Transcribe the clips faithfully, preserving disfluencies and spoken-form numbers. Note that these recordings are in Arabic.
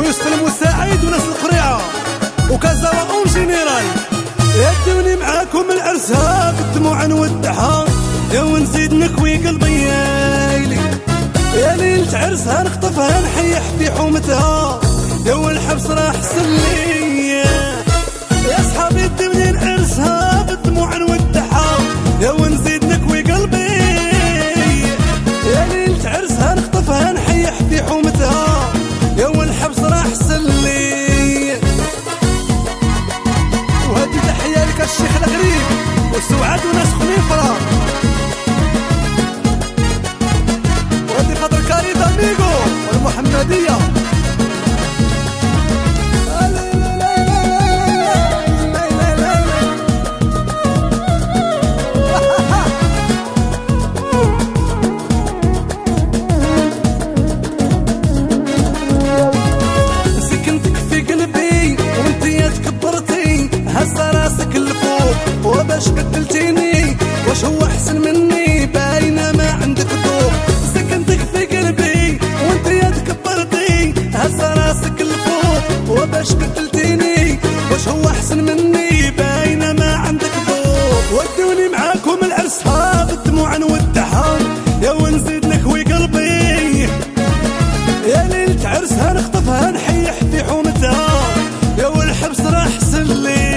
ويوسف المساعد وناس القريعة وكازاوا اون جينيرال. يدوني معاكم العرسها بالدموع نودعها، يا ونزيد نكوي قلبي يايلي، يا ليلة عرسها نخطفها نحيح في حومتها، يا والحبس راح سلي. يا صحابي دوني العرسها بالدموع نودعها، يا ونزيد نكوي قلبي، يا ليلة عرسها نخطفها نحيح في حومتها، يا والحبس راح سلي. وهذه تحية لك الشيخ الغريب وسعاد وناس خنيفرة، وهذه خاطر كاري داميغو والمحمدية. وباش قتلتيني واش هو احسن مني، باينه ما عندك ذوق، سكنتك في قلبي وانت يا تكبرتي، هزه راسك لفوق. وباش قتلتيني واش هو احسن مني، باينه ما عندك ذوق. ودوني معاكم العرسها بالدموع نودعها، يا ونزيد نكوي قلبي، يا ليلة عرسها نخطفها نحيح في حومتها، يا والحبس راح سلي.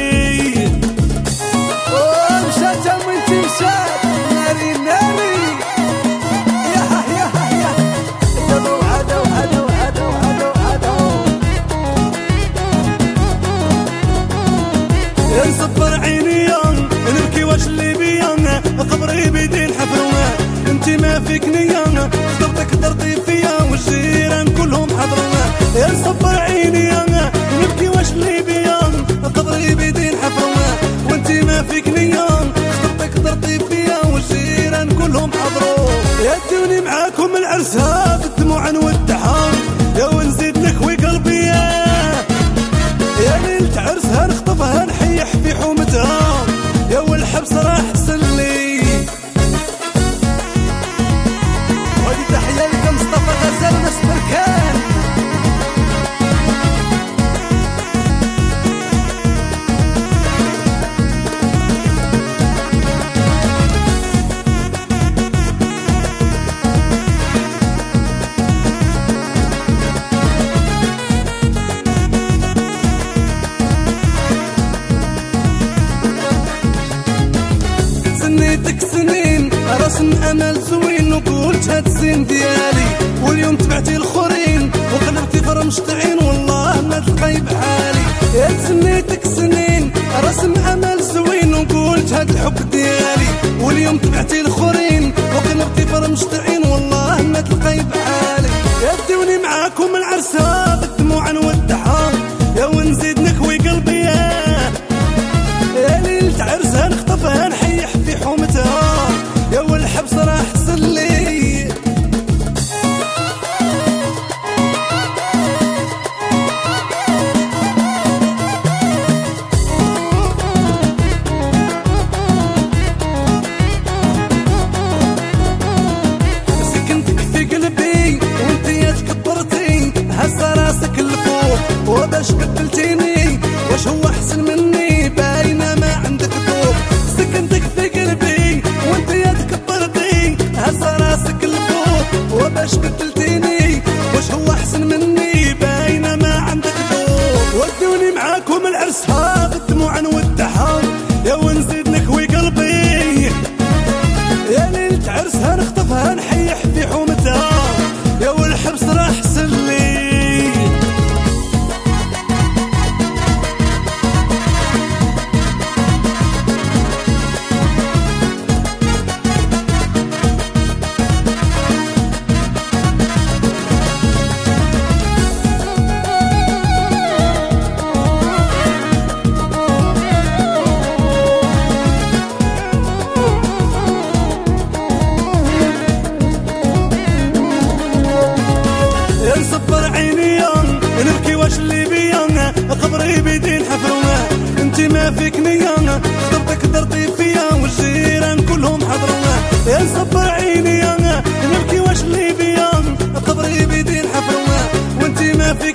نصبر عيني نبكي واش اللي بيا، قبري بيدين حفروه انت ما فيك نية، خطبتك درتي فيا والجيران كلهم حضروه. يا نصبر عيني نبكي واش اللي بيا، قبري بيدين حفروه وانت ما فيك نية، خطبتك درتي فيا والجيران كلهم حضروه. يدوني معاكم العرسها بالدموع نودعها، يا ونزيد نكوي قلبي، يا ليلة عرسها نخطفها نحيح في حومتها، يا والحبس راح سلي. وهذه تحية لك مصطفى غزال وناس بركان. سنيتك سنين رسم امل زوين، وقلت هاد الزين ديالي، واليوم تبعتي الاخرين وقلبتي فرمشطعين، والله ما تلقاي بحالي. يا سنيتك سنين رسم امل زوين، وقلت هاد الحب ديالي، واليوم تبعتي الاخرين وقلبتي فرمشطعين، والله ما تلقاي بحالي. يدوني معاكم العرسها بالدموع نودعها، يا ونزيد نكوي قلبي، يا ليلة عرسها نخطفها نحيح في حومتها، يا والحبس راح سلي. سكنتك في قلبي وانت يا تكبرتي، هزه راسك لفوق. وباش قتلتيني واش هو احسن مني، باينه ما عندك ذوق، سكنتك في قلبي وانت يا تكبرتي، هزه راسك لفوق. وباش قتلتيني واش هو احسن مني، باينه ما عندك ذوق. ودوني معاكم العرسها بالدموع نودعها، يا ونزيد نكوي قلبي، يا ليلة عرسها نخطفها نحيح في حومتها، يا والحبس راح سلي.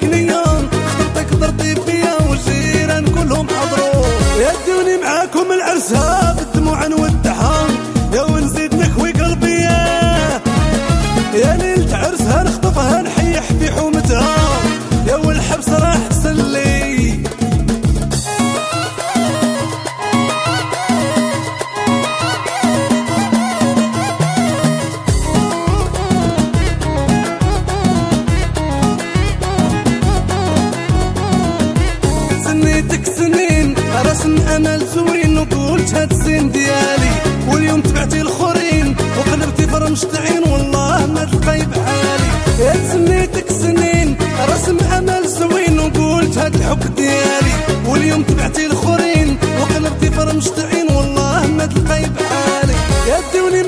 فيك نية خطرتك ضربتي فيا والجيران كلهم حضروا يا دوني معاكم العرسها بالدموع نودعها يا ونزيد نكوي قلبي يا ليلة عرسها نخطفها نحيح في حومتها يا والحبس راح تسلي سنيتك سنين رسم امل زوين وقلت هاد الزين ديالي واليوم تبعتي الاخرين وقلبتي فرمشتعين والله ما تلقاي بحالي يا سنيتك سنين رسم امل زوين وقلت هاد الحب ديالي واليوم تبعتي الاخرين وقلبتي فرمشتعين والله ما تلقاي بحالي يا دوني